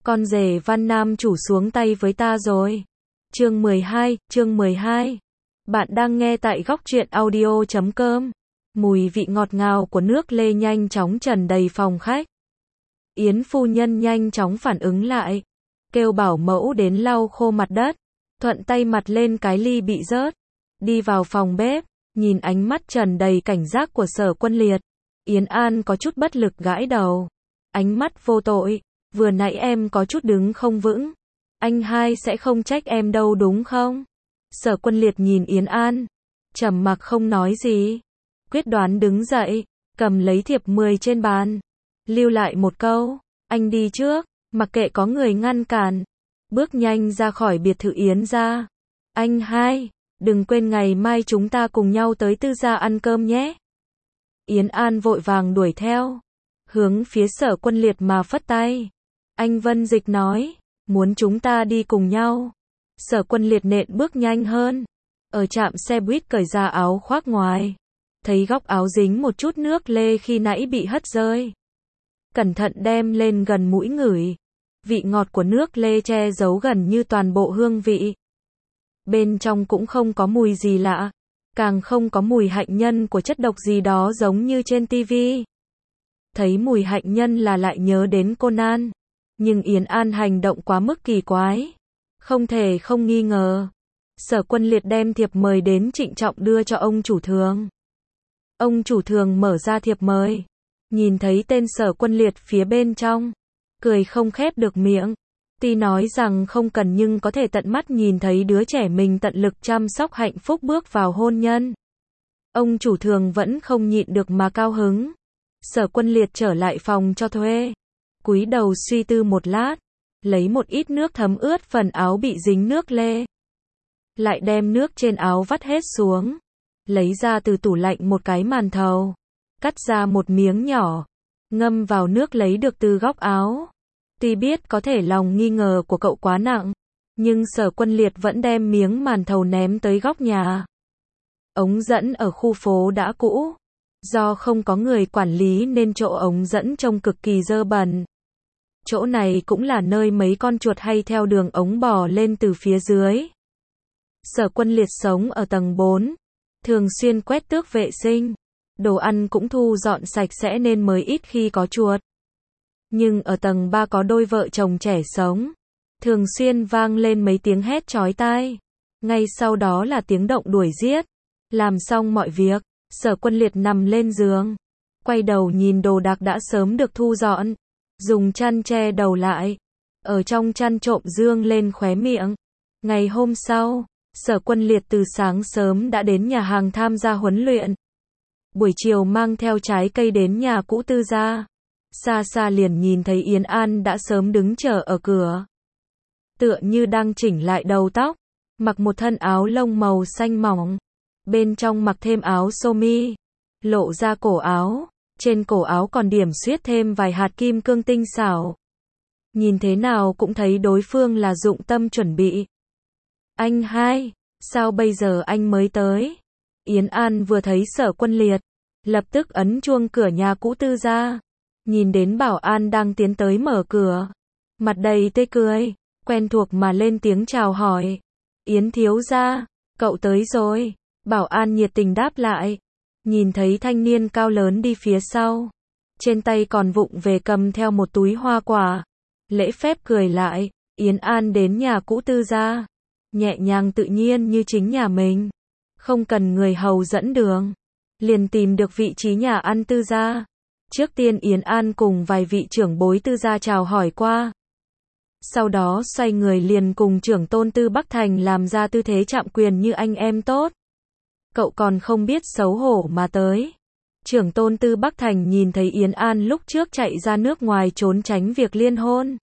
Con rể Văn Nam chủ xuống tay với ta rồi. Chương 12. Bạn đang nghe tại góc truyện audio.com. Mùi vị ngọt ngào của nước lê nhanh chóng tràn đầy phòng khách. Yến phu nhân nhanh chóng phản ứng lại, kêu bảo mẫu đến lau khô mặt đất, thuận tay mặt lên cái ly bị rớt. Đi vào phòng bếp, nhìn ánh mắt tràn đầy cảnh giác của Sở Quân Liệt, Yến An có chút bất lực gãi đầu. Ánh mắt vô tội, vừa nãy em có chút đứng không vững. Anh hai sẽ không trách em đâu đúng không? Sở Quân Liệt nhìn Yến An, trầm mặc không nói gì. Quyết đoán đứng dậy, cầm lấy thiệp 10 trên bàn, lưu lại một câu, anh đi trước, mặc kệ có người ngăn cản. Bước nhanh ra khỏi biệt thự Yến gia. Anh hai, đừng quên ngày mai chúng ta cùng nhau tới Tư gia ăn cơm nhé. Yến An vội vàng đuổi theo, hướng phía Sở Quân Liệt mà phất tay. Anh Vân Dịch nói, muốn chúng ta đi cùng nhau. Sở Quân Liệt nện bước nhanh hơn, ở trạm xe buýt cởi ra áo khoác ngoài, thấy góc áo dính một chút nước lê khi nãy bị hất rơi. Cẩn thận đem lên gần mũi ngửi, vị ngọt của nước lê che giấu gần như toàn bộ hương vị. Bên trong cũng không có mùi gì lạ, càng không có mùi hạnh nhân của chất độc gì đó giống như trên tivi. Thấy mùi hạnh nhân là lại nhớ đến Conan, nhưng Yến An hành động quá mức kỳ quái, không thể không nghi ngờ. Sở Quân Liệt đem thiệp mời đến trịnh trọng đưa cho ông chủ thường. Ông chủ thường mở ra thiệp mời, nhìn thấy tên Sở Quân Liệt phía bên trong, cười không khép được miệng. Tuy nói rằng không cần nhưng có thể tận mắt nhìn thấy đứa trẻ mình tận lực chăm sóc hạnh phúc bước vào hôn nhân. Ông chủ thường vẫn không nhịn được mà cao hứng. Sở Quân Liệt trở lại phòng cho thuê, cúi đầu suy tư một lát, lấy một ít nước thấm ướt phần áo bị dính nước lê. Lại đem nước trên áo vắt hết xuống, lấy ra từ tủ lạnh một cái màn thầu, cắt ra một miếng nhỏ, ngâm vào nước lấy được từ góc áo. Tuy biết có thể lòng nghi ngờ của cậu quá nặng, nhưng Sở Quân Liệt vẫn đem miếng màn thầu ném tới góc nhà. Ống dẫn ở khu phố đã cũ, do không có người quản lý nên chỗ ống dẫn trông cực kỳ dơ bẩn. Chỗ này cũng là nơi mấy con chuột hay theo đường ống bò lên từ phía dưới. Sở Quân Liệt sống ở tầng 4, thường xuyên quét tước vệ sinh, đồ ăn cũng thu dọn sạch sẽ nên mới ít khi có chuột. Nhưng ở tầng 3 có đôi vợ chồng trẻ sống, thường xuyên vang lên mấy tiếng hét chói tai. Ngay sau đó là tiếng động đuổi giết. Làm xong mọi việc, Sở Quân Liệt nằm lên giường, quay đầu nhìn đồ đạc đã sớm được thu dọn, dùng chăn che đầu lại, ở trong chăn trộm dương lên khóe miệng. Ngày hôm sau, Sở Quân Liệt từ sáng sớm đã đến nhà hàng tham gia huấn luyện. Buổi chiều mang theo trái cây đến nhà cũ Tư gia. Xa xa liền nhìn thấy Yến An đã sớm đứng chờ ở cửa. Tựa như đang chỉnh lại đầu tóc, mặc một thân áo lông màu xanh mỏng, bên trong mặc thêm áo sơ mi, lộ ra cổ áo, trên cổ áo còn điểm xuyết thêm vài hạt kim cương tinh xảo. Nhìn thế nào cũng thấy đối phương là dụng tâm chuẩn bị. Anh hai, sao bây giờ anh mới tới? Yến An vừa thấy Sở Quân Liệt, lập tức ấn chuông cửa nhà cũ Tư gia. Nhìn đến bảo an đang tiến tới mở cửa, mặt đầy tươi cười, quen thuộc mà lên tiếng chào hỏi. Yến thiếu gia, cậu tới rồi. Bảo an nhiệt tình đáp lại. Nhìn thấy thanh niên cao lớn đi phía sau, trên tay còn vụng về cầm theo một túi hoa quả, lễ phép cười lại. Yến An đến nhà cũ Tư gia, nhẹ nhàng tự nhiên như chính nhà mình, không cần người hầu dẫn đường, liền tìm được vị trí nhà ăn Tư gia. Trước tiên Yến An cùng vài vị trưởng bối Tư gia chào hỏi qua. Sau đó xoay người liền cùng trưởng tôn Tư Bắc Thành làm ra tư thế trạm quyền như anh em tốt. Cậu còn không biết xấu hổ mà tới. Trưởng tôn Tư Bắc Thành nhìn thấy Yến An lúc trước chạy ra nước ngoài trốn tránh việc liên hôn,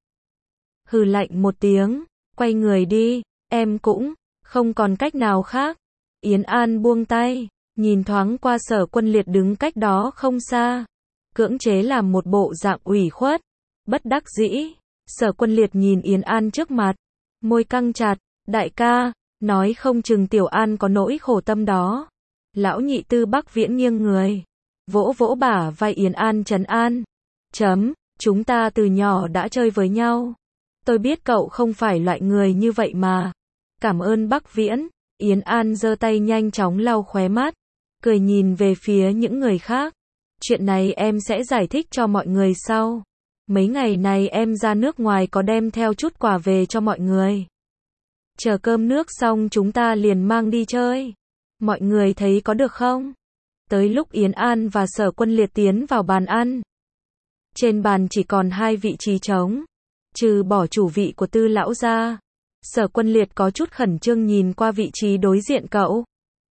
hừ lạnh một tiếng, quay người đi, em cũng không còn cách nào khác. Yến An buông tay, nhìn thoáng qua Sở Quân Liệt đứng cách đó không xa, cưỡng chế làm một bộ dạng ủy khuất, bất đắc dĩ. Sở Quân Liệt nhìn Yến An trước mặt, môi căng chặt, đại ca, nói không chừng Tiểu An có nỗi khổ tâm đó. Lão nhị Tư Bắc Viễn nghiêng người, vỗ vỗ bả vai Yến An trấn an. Chúng ta từ nhỏ đã chơi với nhau. Tôi biết cậu không phải loại người như vậy mà. Cảm ơn bác Viễn. Yến An giơ tay nhanh chóng lau khóe mắt, cười nhìn về phía những người khác. Chuyện này em sẽ giải thích cho mọi người sau. Mấy ngày này em ra nước ngoài có đem theo chút quà về cho mọi người. Chờ cơm nước xong chúng ta liền mang đi chơi. Mọi người thấy có được không? Tới lúc Yến An và Sở Quân Liệt tiến vào bàn ăn. Trên bàn chỉ còn 2 vị trí trống, trừ bỏ chủ vị của Tư lão gia. Sở Quân Liệt có chút khẩn trương nhìn qua vị trí đối diện cậu.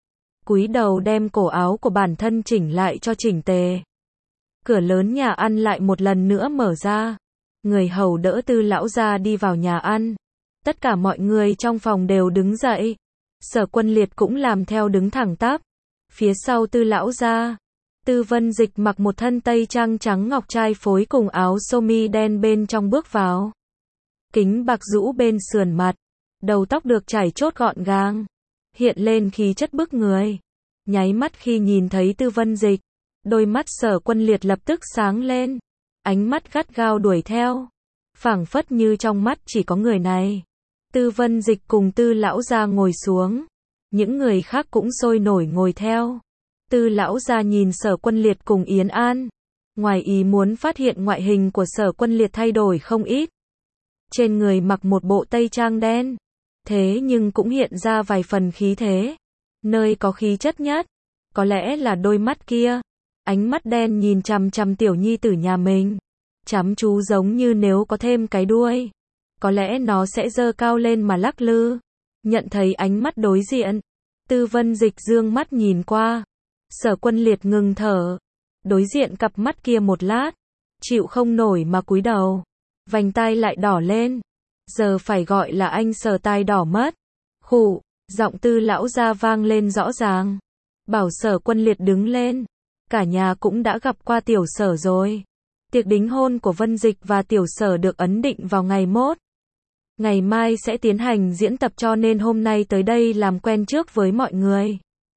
Cúi đầu đem cổ áo của bản thân chỉnh lại cho chỉnh tề. Cửa lớn nhà ăn lại một lần nữa mở ra. Người hầu đỡ Tư lão gia đi vào nhà ăn. Tất cả mọi người trong phòng đều đứng dậy. Sở Quân Liệt cũng làm theo đứng thẳng tắp. Phía sau Tư lão gia, Tư Vân Dịch mặc một thân tây trang trắng ngọc trai phối cùng áo sơ mi đen bên trong bước vào. Kính bạc rũ bên sườn mặt, đầu tóc được chải chốt gọn gàng, hiện lên khí chất bức người. Nháy mắt khi nhìn thấy Tư Vân Dịch, đôi mắt Sở Quân Liệt lập tức sáng lên, ánh mắt gắt gao đuổi theo, phảng phất như trong mắt chỉ có người này. Tư Vân Dịch cùng Tư lão gia ngồi xuống, những người khác cũng sôi nổi ngồi theo. Tư lão gia nhìn Sở Quân Liệt cùng Yến An, ngoài ý muốn phát hiện ngoại hình của Sở Quân Liệt thay đổi không ít. Trên người mặc một bộ tây trang đen, thế nhưng cũng hiện ra vài phần khí thế. Nơi có khí chất nhất, có lẽ là đôi mắt kia. Ánh mắt đen nhìn chằm chằm tiểu nhi tử nhà mình, chăm chú giống như nếu có thêm cái đuôi, có lẽ nó sẽ giơ cao lên mà lắc lư. Nhận thấy ánh mắt đối diện, Tư Vân Dịch dương mắt nhìn qua. Sở Quân Liệt ngừng thở, đối diện cặp mắt kia một lát, chịu không nổi mà cúi đầu, vành tai lại đỏ lên. Giờ phải gọi là anh Sở tai đỏ mất. Khụ, giọng Tư lão gia vang lên rõ ràng, bảo Sở Quân Liệt đứng lên. Cả nhà cũng đã gặp qua tiểu Sở rồi. Tiệc đính hôn của Vân Dịch và tiểu Sở được ấn định vào ngày mốt. Ngày mai sẽ tiến hành diễn tập cho nên hôm nay tới đây làm quen trước với mọi người.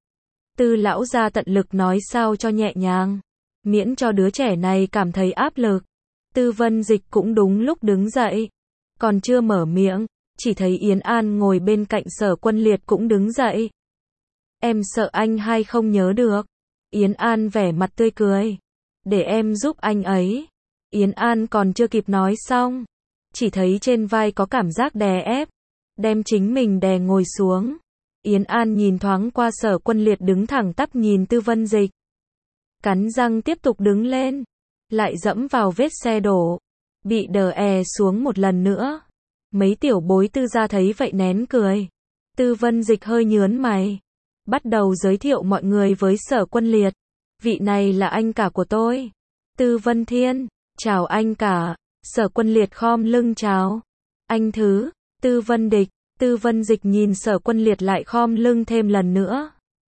Tư lão gia tận lực nói sao cho nhẹ nhàng, miễn cho đứa trẻ này cảm thấy áp lực. Tư Vân Dịch cũng đúng lúc đứng dậy, còn chưa mở miệng, chỉ thấy Yến An ngồi bên cạnh Sở Quân Liệt cũng đứng dậy. Em sợ anh hay không nhớ được. Yến An vẻ mặt tươi cười. Để em giúp anh ấy. Yến An còn chưa kịp nói xong, chỉ thấy trên vai có cảm giác đè ép, đem chính mình đè ngồi xuống. Yến An nhìn thoáng qua Sở Quân Liệt đứng thẳng tắp nhìn Tư Vân Dịch, cắn răng tiếp tục đứng lên, lại dẫm vào vết xe đổ, bị đè xuống một lần nữa. Mấy tiểu bối Tư gia thấy vậy nén cười. Tư Vân Dịch hơi nhướng mày, bắt đầu giới thiệu mọi người với Sở Quân Liệt. Vị này là anh cả của tôi, Tư Vân Thiên. Chào anh cả. Sở Quân Liệt khom lưng chào. Anh thứ. Tư Vân Địch. Tư Vân Dịch nhìn Sở Quân Liệt lại khom lưng thêm lần nữa.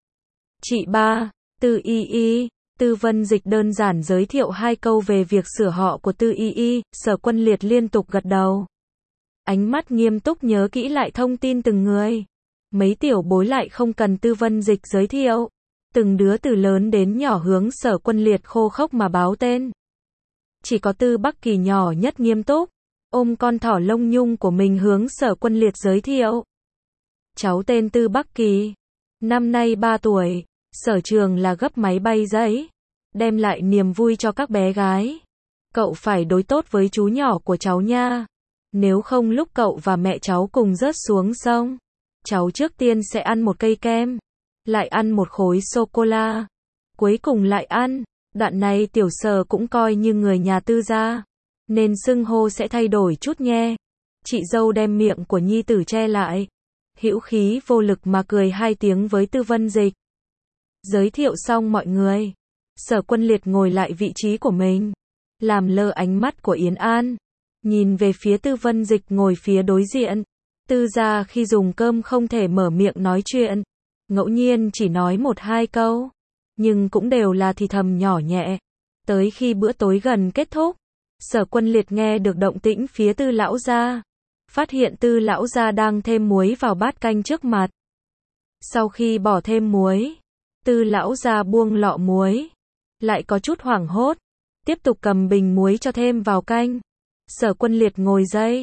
Chị ba. Tư Y Y. Tư Vân Dịch đơn giản giới thiệu 2 câu về việc sửa họ của Tư Y Y. Sở Quân Liệt liên tục gật đầu, ánh mắt nghiêm túc nhớ kỹ lại thông tin từng người. Mấy tiểu bối lại không cần Tư Vân Dịch giới thiệu, từng đứa từ lớn đến nhỏ hướng Sở Quân Liệt khô khốc mà báo tên. Chỉ có Tư Bắc Kỳ nhỏ nhất nghiêm túc, ôm con thỏ lông nhung của mình hướng Sở Quân Liệt giới thiệu. Cháu tên Tư Bắc Kỳ, năm nay 3 tuổi, sở trường là gấp máy bay giấy, đem lại niềm vui cho các bé gái. Cậu phải đối tốt với chú nhỏ của cháu nha, nếu không lúc cậu và mẹ cháu cùng rớt xuống sông, cháu trước tiên sẽ ăn một cây kem, lại ăn một khối sô-cô-la, cuối cùng lại ăn. Đoạn này tiểu Sở cũng coi như người nhà Tư gia, nên xưng hô sẽ thay đổi chút nhé. Chị dâu đem miệng của nhi tử che lại, hữu khí vô lực mà cười 2 tiếng với Tư Vân Dịch. Giới thiệu xong mọi người, Sở Quân Liệt ngồi lại vị trí của mình, làm lơ ánh mắt của Yến An, nhìn về phía Tư Vân Dịch ngồi phía đối diện. Tư gia khi dùng cơm không thể mở miệng nói chuyện, ngẫu nhiên chỉ nói 1-2 câu, nhưng cũng đều là thì thầm nhỏ nhẹ. Tới khi bữa tối gần kết thúc, Sở Quân Liệt nghe được động tĩnh phía Tư lão gia, phát hiện Tư lão gia đang thêm muối vào bát canh trước mặt. Sau khi bỏ thêm muối, Tư lão gia buông lọ muối, lại có chút hoảng hốt, tiếp tục cầm bình muối cho thêm vào canh. Sở Quân Liệt ngồi dậy,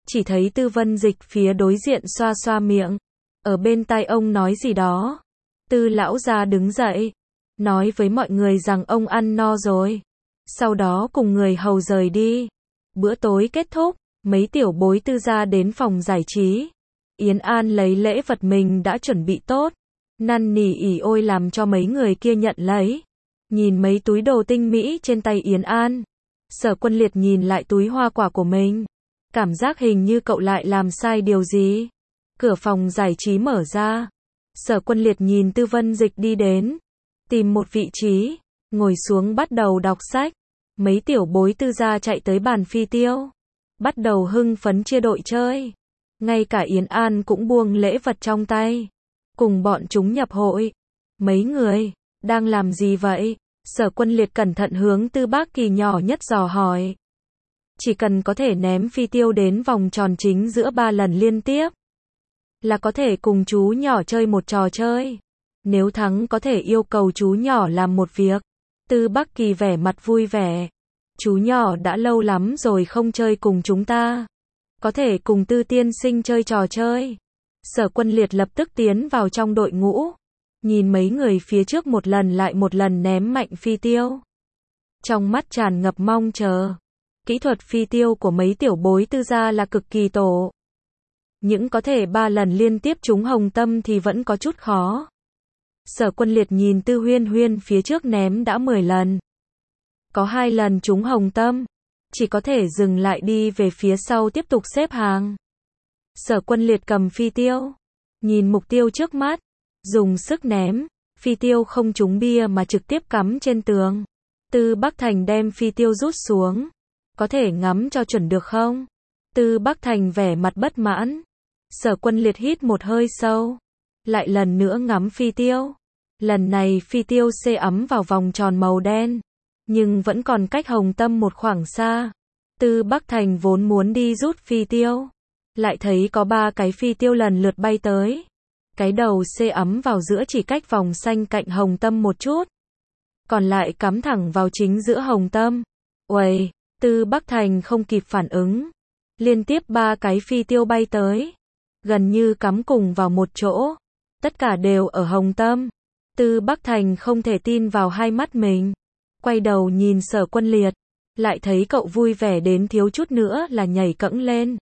chỉ thấy Tư Vân Dịch phía đối diện xoa xoa miệng, ở bên tai ông nói gì đó. Tư lão gia đứng dậy, nói với mọi người rằng ông ăn no rồi, sau đó cùng người hầu rời đi. Bữa tối kết thúc, mấy tiểu bối Tư gia đến phòng giải trí. Yến An lấy lễ vật mình đã chuẩn bị tốt, năn nỉ ỉ ôi làm cho mấy người kia nhận lấy. Nhìn mấy túi đồ tinh mỹ trên tay Yến An, Sở Quân Liệt nhìn lại túi hoa quả của mình, cảm giác hình như cậu lại làm sai điều gì. Cửa phòng giải trí mở ra, Sở Quân Liệt nhìn Tư Vân Dịch đi đến, tìm một vị trí, ngồi xuống bắt đầu đọc sách. Mấy tiểu bối Tư gia chạy tới bàn phi tiêu, bắt đầu hưng phấn chia đội chơi. Ngay cả Yến An cũng buông lễ vật trong tay, cùng bọn chúng nhập hội. Mấy người, đang làm gì vậy? Sở Quân Liệt cẩn thận hướng Tư Bác Kỳ nhỏ nhất dò hỏi. Chỉ cần có thể ném phi tiêu đến vòng tròn chính giữa 3 lần liên tiếp, là có thể cùng chú nhỏ chơi một trò chơi. Nếu thắng có thể yêu cầu chú nhỏ làm một việc. Tư Bác Kỳ vẻ mặt vui vẻ. Chú nhỏ đã lâu lắm rồi không chơi cùng chúng ta. Có thể cùng Tư tiên sinh chơi trò chơi. Sở Quân Liệt lập tức tiến vào trong đội ngũ. Nhìn mấy người phía trước một lần lại một lần ném mạnh phi tiêu. Trong mắt tràn ngập mong chờ. Kỹ thuật phi tiêu của mấy tiểu bối Tư gia là cực kỳ tổ. Những có thể 3 lần liên tiếp trúng hồng tâm thì vẫn có chút khó. Sở Quân Liệt nhìn Tư Huyên Huyên phía trước ném đã 10 lần. Có 2 lần trúng hồng tâm, chỉ có thể dừng lại đi về phía sau tiếp tục xếp hàng. Sở Quân Liệt cầm phi tiêu, nhìn mục tiêu trước mắt, dùng sức ném, phi tiêu không trúng bia mà trực tiếp cắm trên tường. Tư Bắc Thành đem phi tiêu rút xuống. Có thể ngắm cho chuẩn được không? Tư Bắc Thành vẻ mặt bất mãn. Sở Quân Liệt hít một hơi sâu, lại lần nữa ngắm phi tiêu. Lần này phi tiêu xê ấm vào vòng tròn màu đen, nhưng vẫn còn cách hồng tâm một khoảng xa. Tư Bắc Thành vốn muốn đi rút phi tiêu, lại thấy có 3 cái phi tiêu lần lượt bay tới. Cái đầu xê ấm vào giữa chỉ cách vòng xanh cạnh hồng tâm một chút, còn lại cắm thẳng vào chính giữa hồng tâm. Uầy, Tư Bắc Thành không kịp phản ứng. Liên tiếp 3 cái phi tiêu bay tới, gần như cắm cùng vào một chỗ. Tất cả đều ở hồng tâm. Tư Bắc Thành không thể tin vào hai mắt mình. Quay đầu nhìn Sở Quân Liệt, lại thấy cậu vui vẻ đến thiếu chút nữa là nhảy cẫng lên.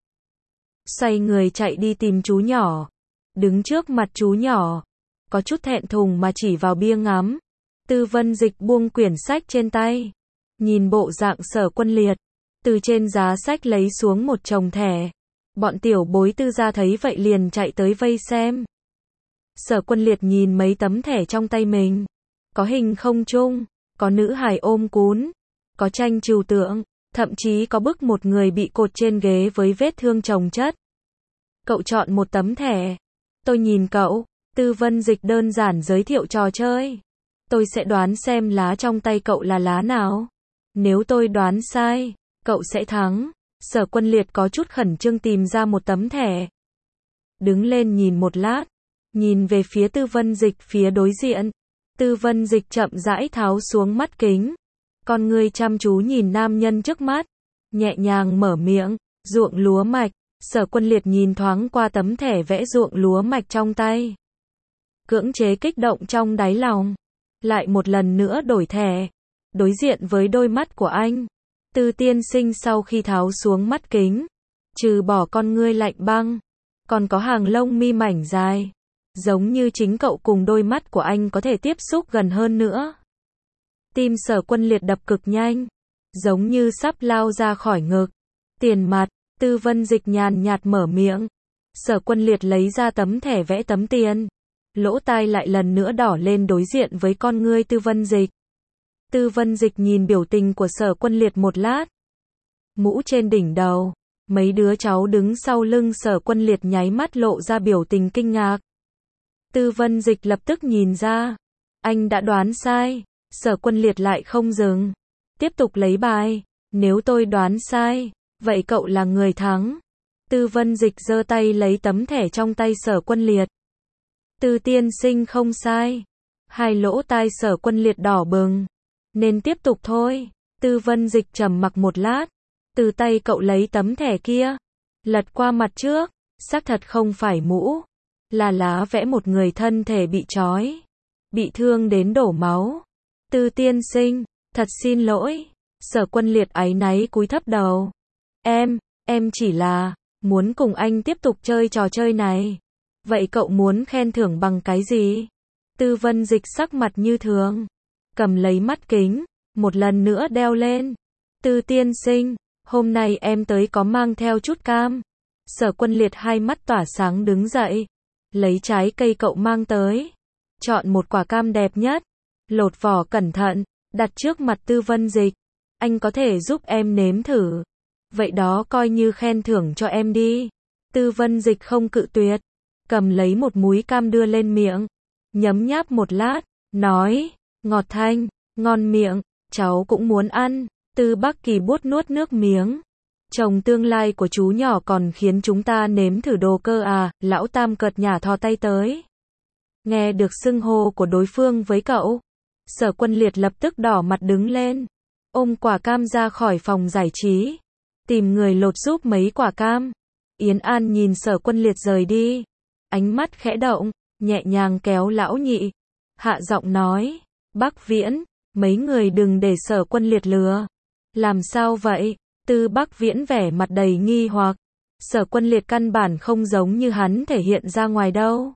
Xoay người chạy đi tìm chú nhỏ. Đứng trước mặt chú nhỏ, có chút thẹn thùng mà chỉ vào bia ngắm. Tư Vân Dịch buông quyển sách trên tay, nhìn bộ dạng Sở Quân Liệt, từ trên giá sách lấy xuống một chồng thẻ. Bọn tiểu bối Tư gia thấy vậy liền chạy tới vây xem. Sở Quân Liệt nhìn mấy tấm thẻ trong tay mình, có hình không trung, có nữ hài ôm cún, có tranh trừu tượng, thậm chí có bức một người bị cột trên ghế với vết thương chồng chất. Cậu chọn một tấm thẻ. Tôi nhìn cậu. Tư Vân Dịch đơn giản giới thiệu trò chơi. Tôi sẽ đoán xem lá trong tay cậu là lá nào. Nếu tôi đoán sai, cậu sẽ thắng. Sở Quân Liệt có chút khẩn trương tìm ra một tấm thẻ. Đứng lên nhìn một lát, nhìn về phía Tư Vân Dịch phía đối diện. Tư Vân Dịch chậm rãi tháo xuống mắt kính. Con người chăm chú nhìn nam nhân trước mắt, nhẹ nhàng mở miệng, ruộng lúa mạch. Sở Quân Liệt nhìn thoáng qua tấm thẻ vẽ ruộng lúa mạch trong tay, cưỡng chế kích động trong đáy lòng. Lại một lần nữa đổi thẻ, đối diện với đôi mắt của anh. Tư tiên sinh sau khi tháo xuống mắt kính, trừ bỏ con ngươi lạnh băng, còn có hàng lông mi mảnh dài, giống như chính cậu cùng đôi mắt của anh có thể tiếp xúc gần hơn nữa. Tim Sở Quân Liệt đập cực nhanh, giống như sắp lao ra khỏi ngực. Tiền mặt. Tư Vân Dịch nhàn nhạt mở miệng. Sở Quân Liệt lấy ra tấm thẻ vẽ tấm tiền. Lỗ tai lại lần nữa đỏ lên đối diện với con ngươi Tư Vân Dịch. Tư Vân Dịch nhìn biểu tình của Sở Quân Liệt một lát. Mũ trên đỉnh đầu, mấy đứa cháu đứng sau lưng Sở Quân Liệt nháy mắt lộ ra biểu tình kinh ngạc. Tư Vân Dịch lập tức nhìn ra, anh đã đoán sai. Sở Quân Liệt lại không dừng, tiếp tục lấy bài. Nếu tôi đoán sai, vậy cậu là người thắng. Tư Vân Dịch giơ tay lấy tấm thẻ trong tay Sở Quân Liệt. Tư tiên sinh không sai. Hai lỗ tai Sở Quân Liệt đỏ bừng. Nên tiếp tục thôi. Tư Vân Dịch trầm mặc một lát. Từ tay cậu lấy tấm thẻ kia. Lật qua mặt trước, xác thật không phải mũ, là lá vẽ một người thân thể bị trói, bị thương đến đổ máu. Tư tiên sinh, thật xin lỗi. Sở Quân Liệt áy náy cúi thấp đầu. Em chỉ là muốn cùng anh tiếp tục chơi trò chơi này. Vậy cậu muốn khen thưởng bằng cái gì? Tư Vân Dịch sắc mặt như thường, cầm lấy mắt kính, một lần nữa đeo lên. Tư tiên sinh, hôm nay em tới có mang theo chút cam. Sở Quân Liệt hai mắt tỏa sáng đứng dậy, lấy trái cây cậu mang tới, chọn một quả cam đẹp nhất, lột vỏ cẩn thận, đặt trước mặt Tư Vân Dịch. Anh có thể giúp em nếm thử. Vậy đó coi như khen thưởng cho em đi. Tư Vân Dịch không cự tuyệt, cầm lấy một múi cam đưa lên miệng, nhấm nháp một lát, nói, ngọt thanh, ngon miệng, cháu cũng muốn ăn. Tư Bắc Kỳ buốt nuốt nước miếng. Chồng tương lai của chú nhỏ còn khiến chúng ta nếm thử đồ cơ à? Lão Tam cợt nhả thò tay tới. Nghe được xưng hô của đối phương với cậu, Sở Quân Liệt lập tức đỏ mặt đứng lên, ôm quả cam ra khỏi phòng giải trí, tìm người lột giúp mấy quả cam. Yến An nhìn Sở Quân Liệt rời đi, ánh mắt khẽ động, nhẹ nhàng kéo lão nhị, hạ giọng nói, Bắc Viễn, mấy người đừng để Sở Quân Liệt lừa. Làm sao vậy? Tư Bắc Viễn vẻ mặt đầy nghi hoặc. Sở Quân Liệt căn bản không giống như hắn thể hiện ra ngoài đâu.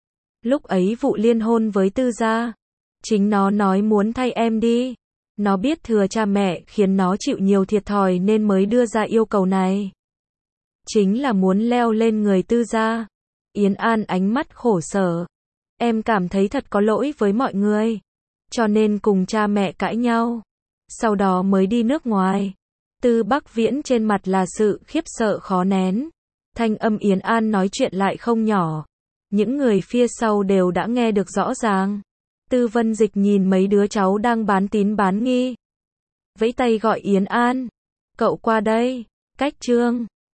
Lúc ấy vụ liên hôn với Tư gia, chính nó nói muốn thay em đi. Nó biết thừa cha mẹ khiến nó chịu nhiều thiệt thòi nên mới đưa ra yêu cầu này. Chính là muốn leo lên người Tư gia. Yến An ánh mắt khổ sở. Em cảm thấy thật có lỗi với mọi người, cho nên cùng cha mẹ cãi nhau, sau đó mới đi nước ngoài. Tư Bắc Viễn trên mặt là sự khiếp sợ khó nén. Thanh âm Yến An nói chuyện lại không nhỏ. Những người phía sau đều đã nghe được rõ ràng. Tư Vân Dịch nhìn mấy đứa cháu đang bán tín bán nghi, vẫy tay gọi Yến An. Cậu qua đây. Cách Trương.